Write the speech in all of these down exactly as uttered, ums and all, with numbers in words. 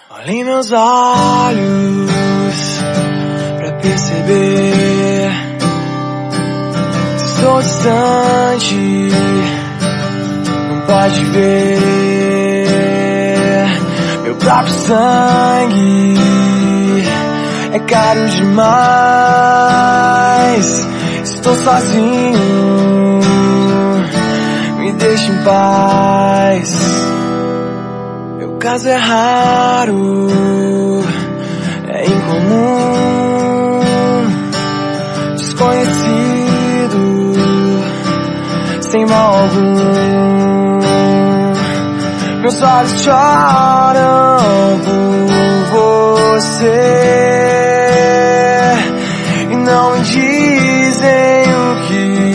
Olha em meus olhos pra perceber se estou distante, não pode ver. Meu próprio sangue é caro demais. Estou sozinho, me deixa em paz. Meu caso é raro, é incomum, desconhecido, sem mal algum. Meus olhos choram por você e não me dizem o que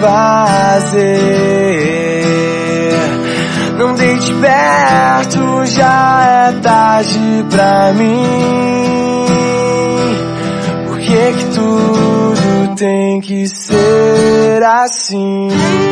fazer. Não deite perto, já é tarde pra mim. Por que que tudo tem que ser assim?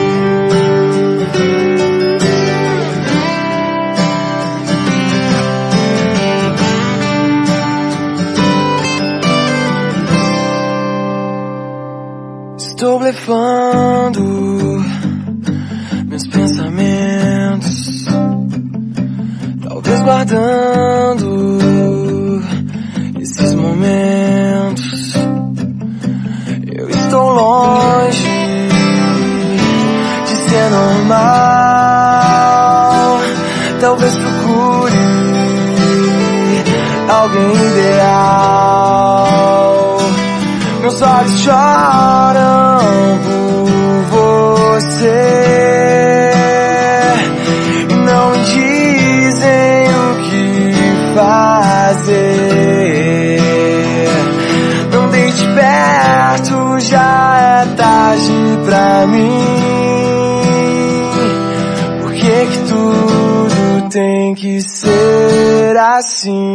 Estou blefando meus pensamentos, talvez guardando esses momentos. Eu estou longe de ser normal, talvez procure alguém ideal. Meus olhos choram por você e não me dizem o que fazer. Não deite perto, já é tarde pra mim. Por que que tudo tem que ser assim?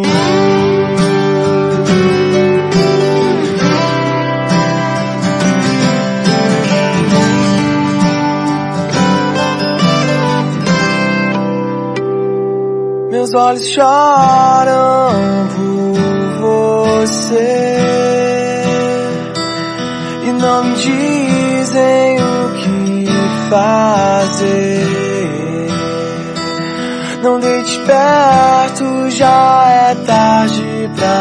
Meus olhos choram por você e não me dizem o que fazer. Não deite perto, já é tarde pra